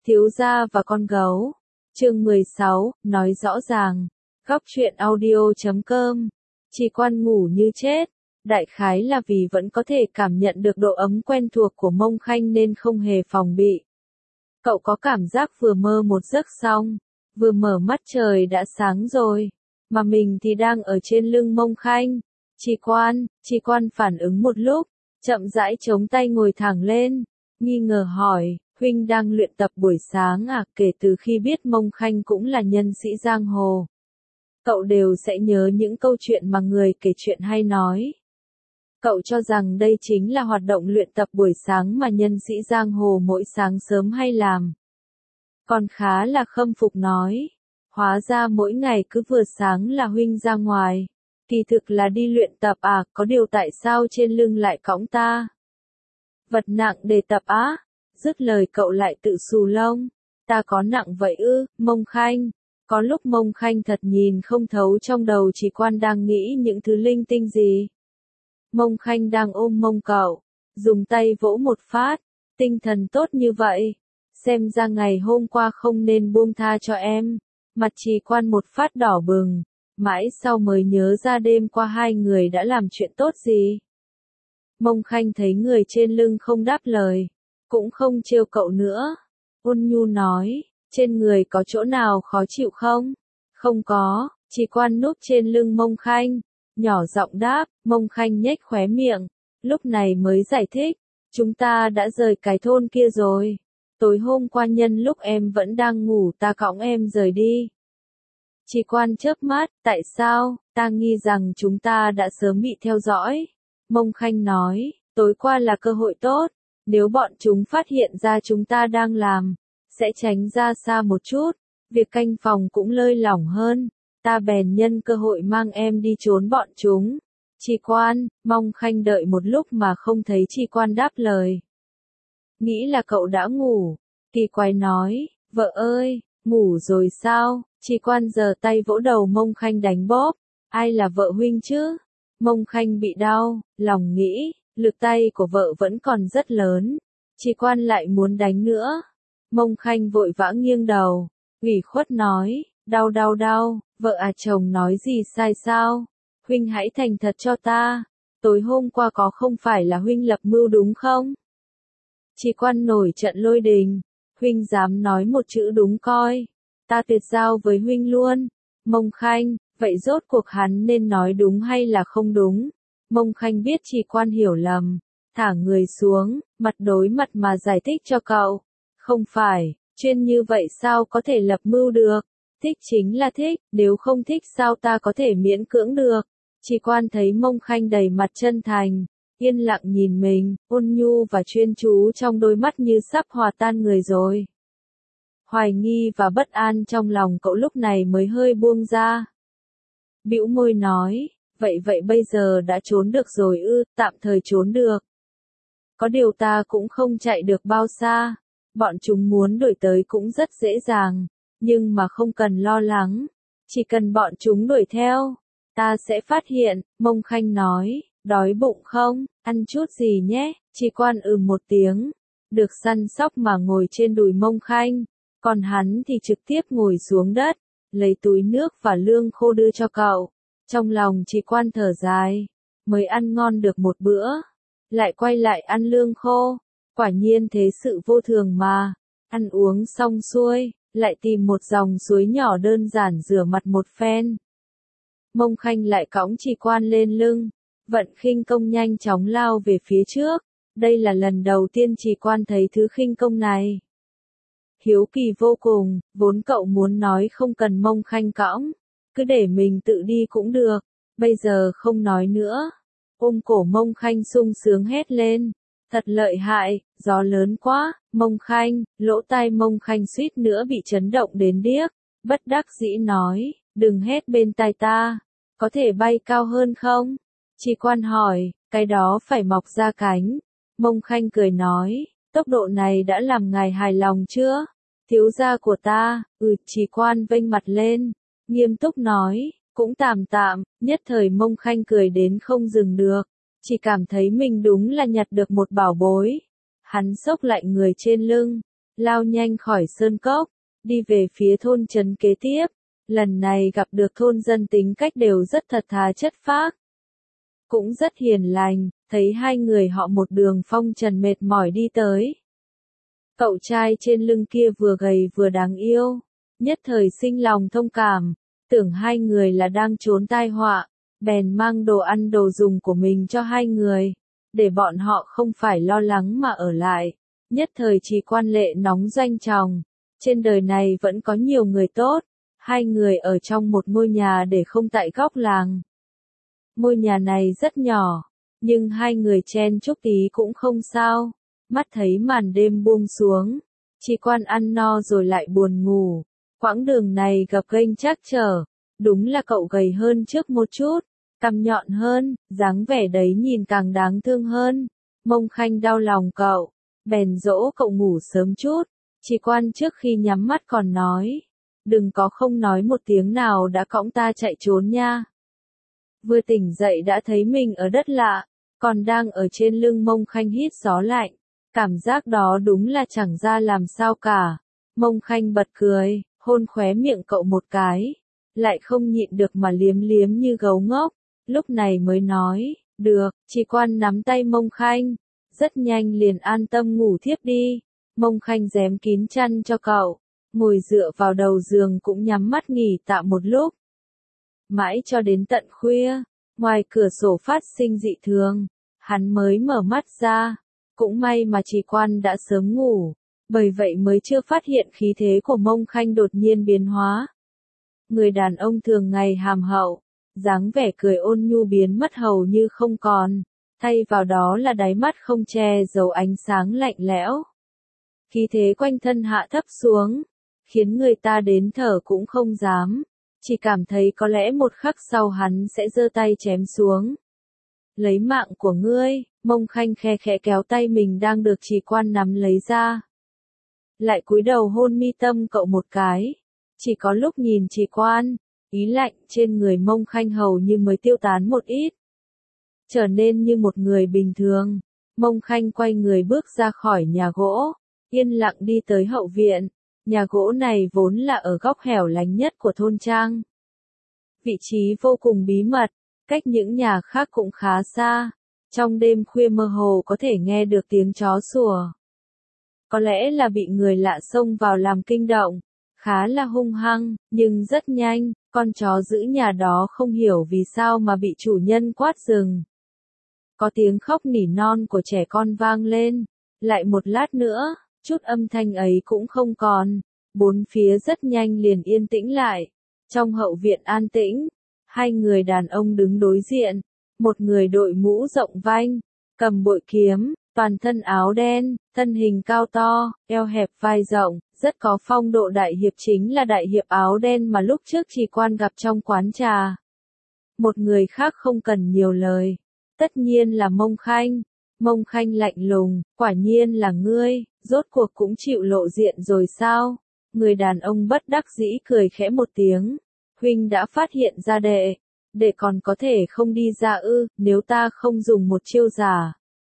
Thiếu gia và con gấu. Chương 16, nói rõ ràng. Góc truyện audio.com. Trì Quan ngủ như chết. Đại khái là vì vẫn có thể cảm nhận được độ ấm quen thuộc của Mông Khanh nên không hề phòng bị. Cậu có cảm giác vừa mơ một giấc xong, vừa mở mắt trời đã sáng rồi, mà mình thì đang ở trên lưng Mông Khanh. Trì Quan phản ứng một lúc, chậm rãi chống tay ngồi thẳng lên, nghi ngờ hỏi, huynh đang luyện tập buổi sáng à? Kể từ khi biết Mông Khanh cũng là nhân sĩ giang hồ, cậu đều sẽ nhớ những câu chuyện mà người kể chuyện hay nói. Cậu cho rằng đây chính là hoạt động luyện tập buổi sáng mà nhân sĩ giang hồ mỗi sáng sớm hay làm. Còn khá là khâm phục nói, hóa ra mỗi ngày cứ vừa sáng là huynh ra ngoài, kỳ thực là đi luyện tập à? Có điều tại sao trên lưng lại cõng ta? Vật nặng để tập á? Dứt lời cậu lại tự xù lông, ta có nặng vậy ư? Mông Khanh. Có lúc Mông Khanh thật nhìn không thấu trong đầu Trì Quan đang nghĩ những thứ linh tinh gì. Mông Khanh đang ôm mông cậu, dùng tay vỗ một phát, tinh thần tốt như vậy, xem ra ngày hôm qua không nên buông tha cho em. Mặt Trì Quan một phát đỏ bừng, mãi sau mới nhớ ra đêm qua hai người đã làm chuyện tốt gì. Mông Khanh thấy người trên lưng không đáp lời, cũng không trêu cậu nữa, ôn nhu nói, trên người có chỗ nào khó chịu không? Không có. Trì Quan núp trên lưng Mông Khanh, nhỏ giọng đáp. Mông Khanh nhếch khóe miệng, lúc này mới giải thích, chúng ta đã rời cái thôn kia rồi. Tối hôm qua nhân lúc em vẫn đang ngủ ta cõng em rời đi. Trì Quan chớp mắt, tại sao? Ta nghi rằng chúng ta đã sớm bị theo dõi. Mông Khanh nói, tối qua là cơ hội tốt, nếu bọn chúng phát hiện ra chúng ta đang làm, sẽ tránh ra xa một chút, việc canh phòng cũng lơi lỏng hơn, ta bèn nhân cơ hội mang em đi trốn bọn chúng. Trì Quan. Mông Khanh đợi một lúc mà không thấy Trì Quan đáp lời. Nghĩ là cậu đã ngủ, kỳ quái nói, vợ ơi, ngủ rồi sao? Trì Quan giơ tay vỗ đầu Mông Khanh đánh bóp, ai là vợ huynh chứ? Mông Khanh bị đau, lòng nghĩ, lực tay của vợ vẫn còn rất lớn, Trì Quan lại muốn đánh nữa. Mông Khanh vội vã nghiêng đầu, ủy khuất nói, đau, vợ à, chồng nói gì sai sao? Huynh hãy thành thật cho ta, tối hôm qua có không phải là huynh lập mưu đúng không? Trì Quan nổi trận lôi đình, huynh dám nói một chữ đúng coi, ta tuyệt giao với huynh luôn. Mông Khanh, vậy rốt cuộc hắn nên nói đúng hay là không đúng? Mông Khanh biết Trì Quan hiểu lầm, thả người xuống, mặt đối mặt mà giải thích cho cậu. Không phải, chuyên như vậy sao có thể lập mưu được? Thích chính là thích, nếu không thích sao ta có thể miễn cưỡng được? Trì Quan thấy Mông Khanh đầy mặt chân thành, yên lặng nhìn mình, ôn nhu và chuyên chú trong đôi mắt như sắp hòa tan người rồi. Hoài nghi và bất an trong lòng cậu lúc này mới hơi buông ra. Bĩu môi nói, vậy bây giờ đã trốn được rồi ư? Tạm thời trốn được. Có điều ta cũng không chạy được bao xa. Bọn chúng muốn đuổi tới cũng rất dễ dàng, nhưng mà không cần lo lắng, chỉ cần bọn chúng đuổi theo, ta sẽ phát hiện. Mông Khanh nói, đói bụng không? Ăn chút gì nhé? Trì Quan một tiếng, được săn sóc mà ngồi trên đùi Mông Khanh, còn hắn thì trực tiếp ngồi xuống đất, lấy túi nước và lương khô đưa cho cậu. Trong lòng Trì Quan thở dài, mới ăn ngon được một bữa, lại quay lại ăn lương khô. Quả nhiên thế sự vô thường mà. Ăn uống xong xuôi, lại tìm một dòng suối nhỏ đơn giản rửa mặt một phen. Mông Khanh lại cõng Trì Quan lên lưng, vận khinh công nhanh chóng lao về phía trước. Đây là lần đầu tiên Trì Quan thấy thứ khinh công này. Hiếu kỳ vô cùng, vốn cậu muốn nói không cần Mông Khanh cõng, cứ để mình tự đi cũng được, bây giờ không nói nữa. Ôm cổ Mông Khanh sung sướng hét lên. Thật lợi hại, gió lớn quá. Mông Khanh, lỗ tai Mông Khanh suýt nữa bị chấn động đến điếc, bất đắc dĩ nói, đừng hét bên tai ta, có thể bay cao hơn không? Trì Quan hỏi, cái đó phải mọc ra cánh. Mông Khanh cười nói, tốc độ này đã làm ngài hài lòng chưa? Thiếu gia của ta. Trì Quan vênh mặt lên, nghiêm túc nói, cũng tạm tạm. Nhất thời Mông Khanh cười đến không dừng được, chỉ cảm thấy mình đúng là nhặt được một bảo bối. Hắn xốc lại người trên lưng, lao nhanh khỏi sơn cốc, đi về phía thôn trấn kế tiếp. Lần này gặp được thôn dân tính cách đều rất thật thà chất phác, cũng rất hiền lành, thấy hai người họ một đường phong trần mệt mỏi đi tới. Cậu trai trên lưng kia vừa gầy vừa đáng yêu, nhất thời sinh lòng thông cảm, tưởng hai người là đang trốn tai họa, bèn mang đồ ăn đồ dùng của mình cho hai người, để bọn họ không phải lo lắng mà ở lại. Nhất thời Trì Quan lệ nóng doanh tròng, trên đời này vẫn có nhiều người tốt, hai người ở trong một ngôi nhà để không tại góc làng. Ngôi nhà này rất nhỏ, nhưng hai người chen chúc tí cũng không sao. Mắt thấy màn đêm buông xuống, Trì Quan ăn no rồi lại buồn ngủ. Quãng đường này gập ghềnh trắc trở, đúng là cậu gầy hơn trước một chút, cằm nhọn hơn, dáng vẻ đấy nhìn càng đáng thương hơn. Mông Khanh đau lòng cậu, bèn dỗ cậu ngủ sớm chút. Trì Quan trước khi nhắm mắt còn nói, đừng có không nói một tiếng nào đã cõng ta chạy trốn nha. Vừa tỉnh dậy đã thấy mình ở đất lạ, còn đang ở trên lưng Mông Khanh hít gió lạnh. Cảm giác đó đúng là chẳng ra làm sao cả. Mông Khanh bật cười, hôn khóe miệng cậu một cái, lại không nhịn được mà liếm liếm như gấu ngốc, lúc này mới nói, được. Trì Quan nắm tay Mông Khanh, rất nhanh liền an tâm ngủ thiếp đi. Mông Khanh rém kín chăn cho cậu, ngồi dựa vào đầu giường cũng nhắm mắt nghỉ tạm một lúc. Mãi cho đến tận khuya, ngoài cửa sổ phát sinh dị thường, hắn mới mở mắt ra. Cũng may mà Trì Quan đã sớm ngủ, bởi vậy mới chưa phát hiện khí thế của Mông Khanh đột nhiên biến hóa. Người đàn ông thường ngày hàm hậu, dáng vẻ cười ôn nhu biến mất hầu như không còn, thay vào đó là đáy mắt không che giấu ánh sáng lạnh lẽo. Khí thế quanh thân hạ thấp xuống, khiến người ta đến thở cũng không dám, chỉ cảm thấy có lẽ một khắc sau hắn sẽ giơ tay chém xuống. Lấy mạng của ngươi. Mông Khanh khe khẽ kéo tay mình đang được Trì Quan nắm lấy ra. Lại cúi đầu hôn mi tâm cậu một cái. Chỉ có lúc nhìn Trì Quan, ý lạnh trên người Mông Khanh hầu như mới tiêu tán một ít. Trở nên như một người bình thường. Mông Khanh quay người bước ra khỏi nhà gỗ, yên lặng đi tới hậu viện. Nhà gỗ này vốn là ở góc hẻo lánh nhất của thôn trang. Vị trí vô cùng bí mật, cách những nhà khác cũng khá xa. Trong đêm khuya mơ hồ có thể nghe được tiếng chó sủa. Có lẽ là bị người lạ xông vào làm kinh động, khá là hung hăng, nhưng rất nhanh, con chó giữ nhà đó không hiểu vì sao mà bị chủ nhân quát dừng. Có tiếng khóc nỉ non của trẻ con vang lên, lại một lát nữa, chút âm thanh ấy cũng không còn, bốn phía rất nhanh liền yên tĩnh lại. Trong hậu viện an tĩnh, hai người đàn ông đứng đối diện. Một người đội mũ rộng vanh, cầm bội kiếm, toàn thân áo đen, thân hình cao to, eo hẹp vai rộng, rất có phong độ đại hiệp chính là đại hiệp áo đen mà lúc trước Trì Quan gặp trong quán trà. Một người khác không cần nhiều lời, tất nhiên là Mông Khanh. Mông Khanh lạnh lùng, quả nhiên là ngươi, rốt cuộc cũng chịu lộ diện rồi sao? Người đàn ông bất đắc dĩ cười khẽ một tiếng, huynh đã phát hiện ra đệ còn có thể không đi ra ư, nếu ta không dùng một chiêu giả,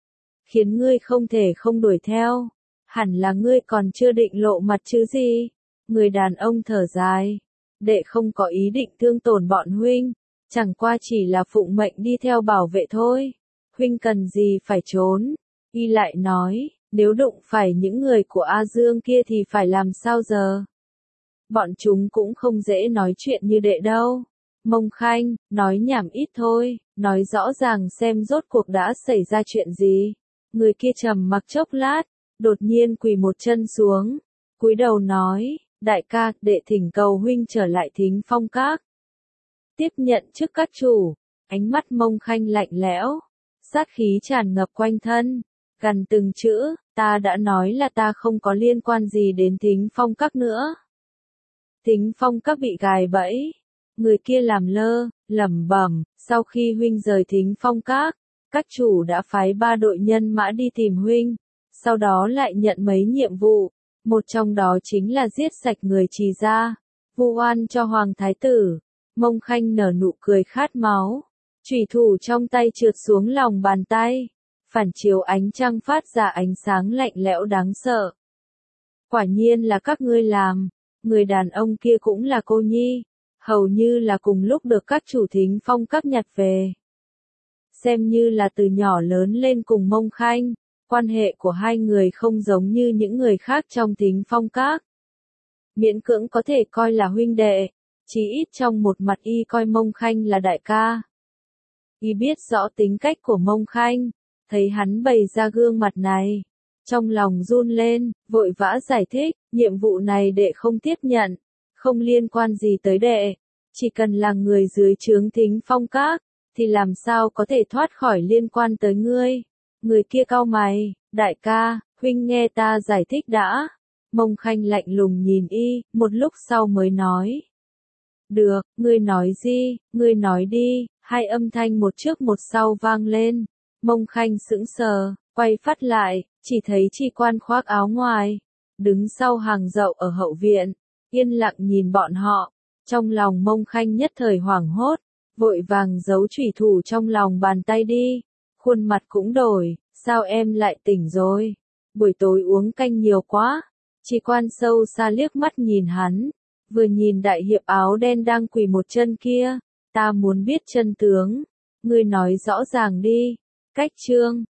khiến ngươi không thể không đuổi theo, hẳn là ngươi còn chưa định lộ mặt chứ gì. Người đàn ông thở dài, đệ không có ý định thương tổn bọn huynh, chẳng qua chỉ là phụng mệnh đi theo bảo vệ thôi, huynh cần gì phải trốn. Y lại nói, nếu đụng phải những người của A Dương kia thì phải làm sao giờ? Bọn chúng cũng không dễ nói chuyện như đệ đâu. Mông Khanh, nói nhảm ít thôi, nói rõ ràng xem rốt cuộc đã xảy ra chuyện gì. Người kia trầm mặc chốc lát, đột nhiên quỳ một chân xuống, cúi đầu nói, đại ca, đệ thỉnh cầu huynh trở lại Thính Phong Các. Tiếp nhận chức các chủ, ánh mắt Mông Khanh lạnh lẽo, sát khí tràn ngập quanh thân, gần từng chữ, ta đã nói là ta không có liên quan gì đến Thính Phong Các nữa. Thính Phong Các bị gài bẫy. Người kia làm lơ, lẩm bẩm, sau khi huynh rời Thính Phong các chủ đã phái 3 đội nhân mã đi tìm huynh, sau đó lại nhận mấy nhiệm vụ, một trong đó chính là giết sạch người Trì gia, vu oan cho Hoàng Thái Tử. Mông Khanh nở nụ cười khát máu, chủy thủ trong tay trượt xuống lòng bàn tay, phản chiếu ánh trăng phát ra ánh sáng lạnh lẽo đáng sợ. Quả nhiên là các ngươi làm, người đàn ông kia cũng là cô nhi, hầu như là cùng lúc được các chủ thính phong các nhặt về. Xem như là từ nhỏ lớn lên cùng Mông Khanh, quan hệ của hai người không giống như những người khác trong thính phong các. Miễn cưỡng có thể coi là huynh đệ, chí ít trong một mặt y coi Mông Khanh là đại ca. Y biết rõ tính cách của Mông Khanh, thấy hắn bày ra gương mặt này, trong lòng run lên, vội vã giải thích, nhiệm vụ này đệ không tiếp nhận, không liên quan gì tới đệ, chỉ cần là người dưới trướng thính phong các, thì làm sao có thể thoát khỏi liên quan tới ngươi. Người kia cau mày, đại ca, huynh nghe ta giải thích đã. Mông Khanh lạnh lùng nhìn y, một lúc sau mới nói. Được, ngươi nói gì, ngươi nói đi, hai âm thanh một trước một sau vang lên. Mông Khanh sững sờ, quay phát lại, chỉ thấy Chi Quan khoác áo ngoài, đứng sau hàng dậu ở hậu viện, yên lặng nhìn bọn họ. Trong lòng Mông Khanh nhất thời hoảng hốt, vội vàng giấu chủy thủ trong lòng bàn tay đi, khuôn mặt cũng đổi, sao em lại tỉnh rồi, buổi tối uống canh nhiều quá. Chi Quan sâu xa liếc mắt nhìn hắn, vừa nhìn đại hiệp áo đen đang quỳ một chân kia, ta muốn biết chân tướng, ngươi nói rõ ràng đi. Cách chương